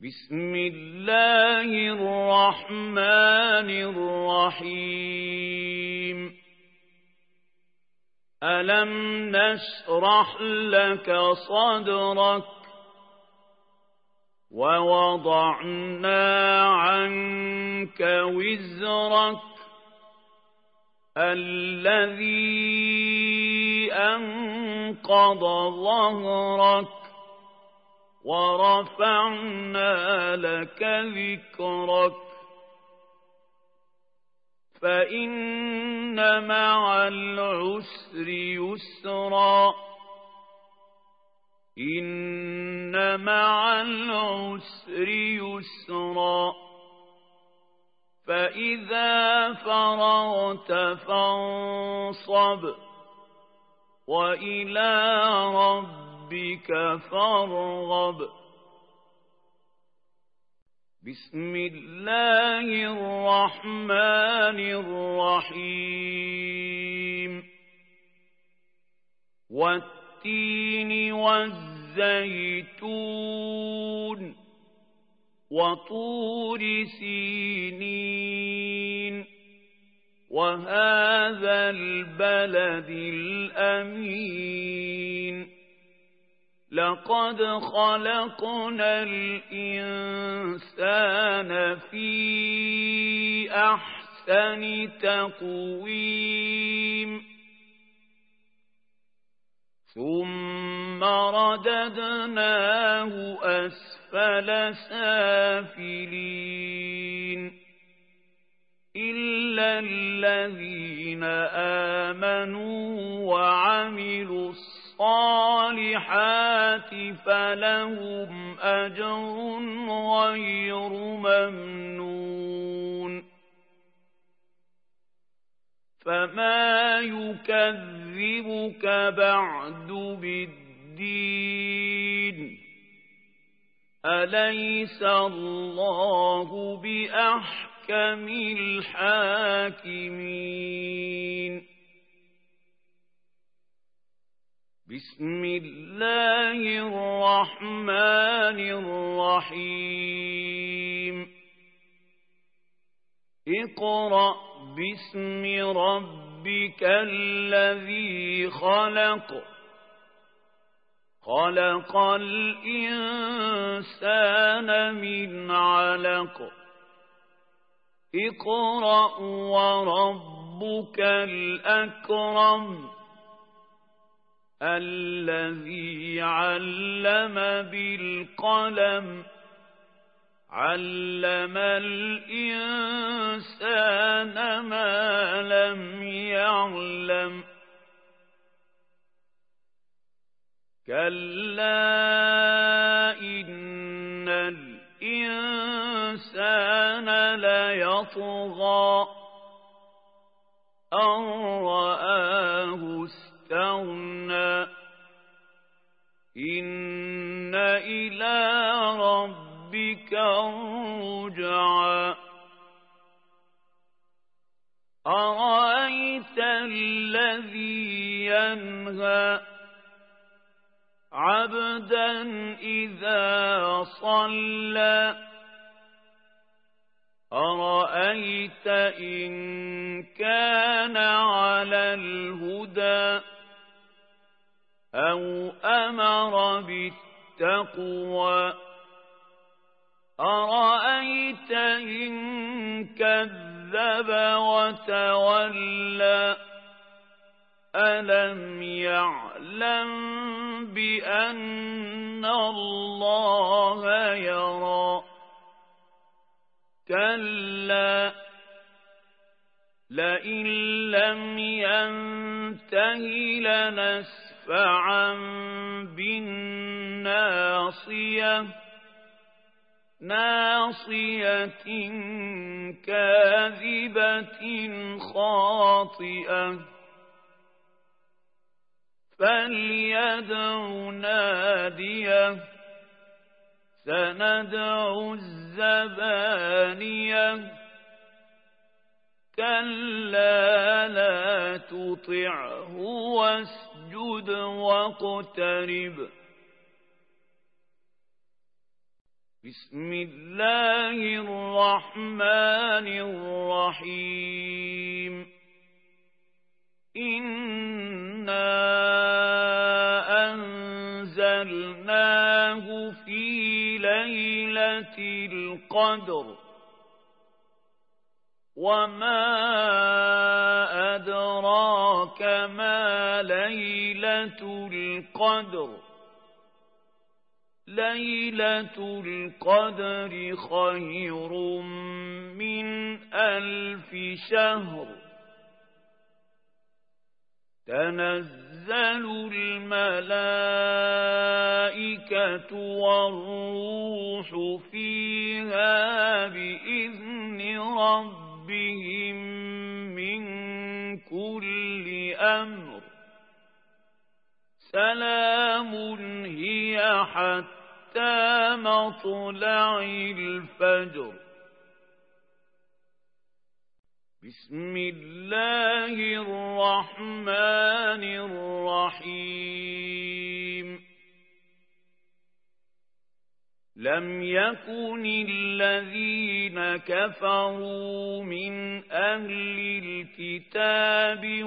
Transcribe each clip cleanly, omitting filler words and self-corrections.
بسم الله الرحمن الرحيم ألم نشرح لك صدرك ووضعنا عنك وزرك الذي أنقض ظهرك ورفعنا لك ذكرك فإن مع العسر يسرا إن مع العسر يسرا فإذا فرغت فانصب وإلى ربك فارغب بسم الله الرحمن الرحيم والتين والزيتون وطور سينين وهذا البلد الأمين لقد خلقنا الإنسان في أحسن تقويم ثم رددناه أسفل سافلين إلا الذين آمنوا وعملوا الصالحات فلهم أجر غير ممنون فما يكذبك بعد بالدين أليس الله بأحكم الحاكمين بسم الله الرحمن الرحيم اقرأ باسم ربك الذي خلق خلق الإنسان من علق اقرأ وربك الأكرم الذي علم بالقلم علم الإنسان ما لم يعلم كلا إن الإنسان ليطغى أن رآه استغنى إن إلى ربك الرجعى أرأيت الذي ينهى عبدا إذا صلى أرأيت إن كان على الهدى أو أمر بالتقوى أرأيت إن كذب وتولى ألم يعلم بأن الله يرى كلا لئن لم ينته لنسفعا بالناصية ناصية كاذبة خاطئة فليدع ناديه سندع الزبانية كلا لا تطعه واسجد واقترب بسم الله الرحمن الرحيم إنا أنزلناه في ليلة القدر وما أدراك ما ليلة القدر ليلة القدر خير من 1000 شهر تنزل الملائكة والروح فيها بإذن ربهم من كل أمر سلام هي حتى مطلع الفجر بسم الله الرحمن الرحيم لم يكن الذين كفروا من أهل الكتاب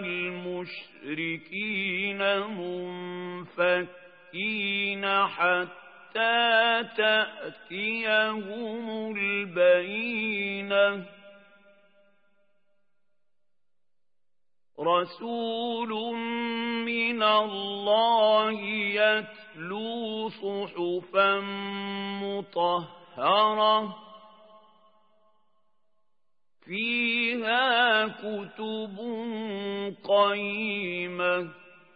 والمشركين منفكين حتى تأتيهم البينة رسول من الله يتلو صحفا مطهرة فيها كتب قيمة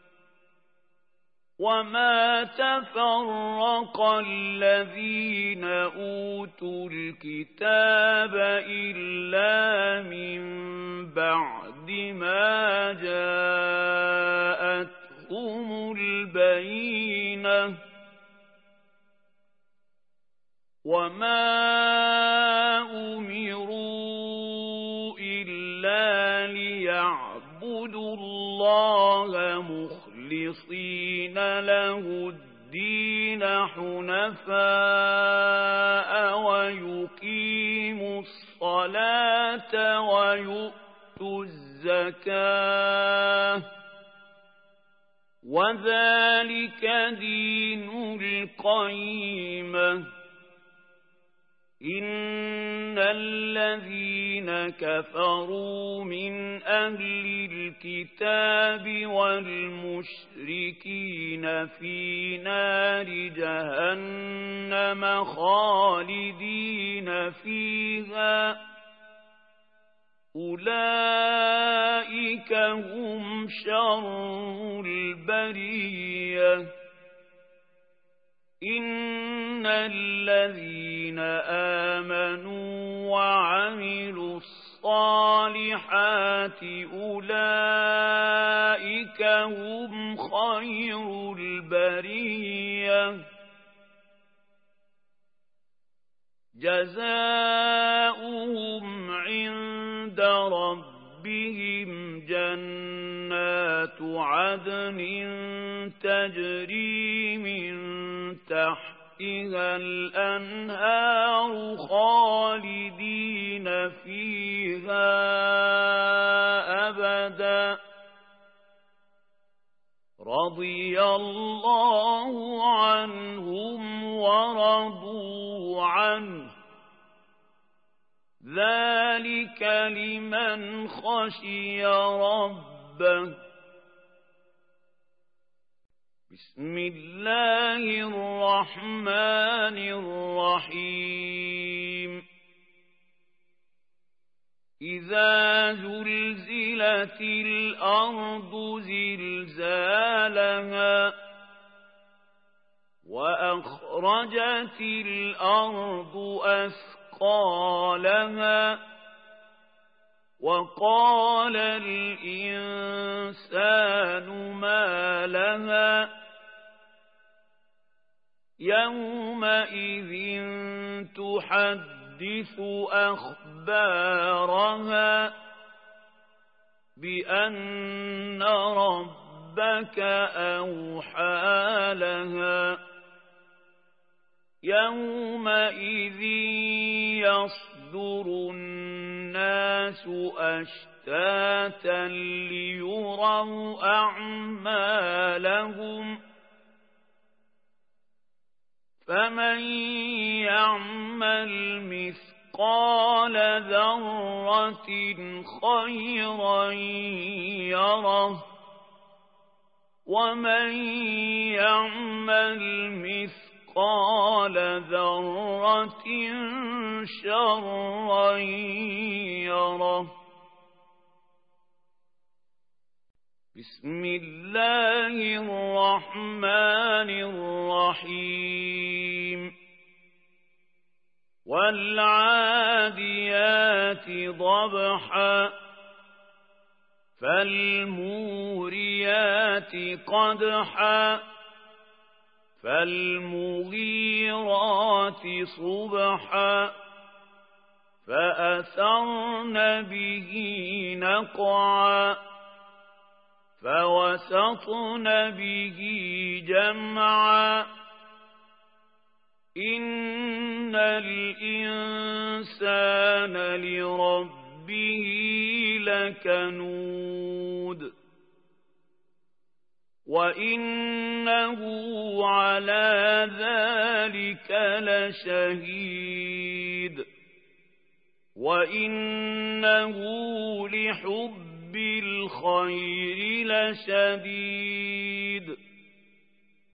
وما تفرق الذين أوتوا الكتاب إلا من بعد ما جاءتهم البينة وما أمروا إلا ليعبدوا الله مخلصين له الدين حنفاء ويقيموا الصلاة ويؤتوا الزكاة وذلك دين القيمة إن الذين كفروا من أهل الكتاب والمشركين في نار جهنم خالدين فيها أولئك هم شر البرية إن الذين آمنوا وعملوا الصالحات أولئك هم خير البرية جزاؤهم عند ربهم جنات عدن تجري من تحتها الأنهار خالدين فيها أبدا رضي الله عنهم ورضوا عنه ذلك لمن خشي ربه بسم الله الرحمن الرحيم إذا زلزلت الأرض زلزالها وأخرجت الأرض أثقالها وقال الإنسان ما لها يومئذ تحدث أخبارها بأن ربك أوحى لها يومئذ يصدر الناس أشتاتا ليروا أعمالهم فمن يعمل مثقال ذرة خيرا يره ومن يعمل مثقال ذرة شرا يره. بسم الله الرحمن الرحيم. والعاديات ضبحا فالموريات قدحا فالمغيرات صبحا فأثرن به نقعا فوسطن به جمعا إن الإنسان لربه لكنود وإنه على ذلك لشهيد وإنه لحب الخير لشديد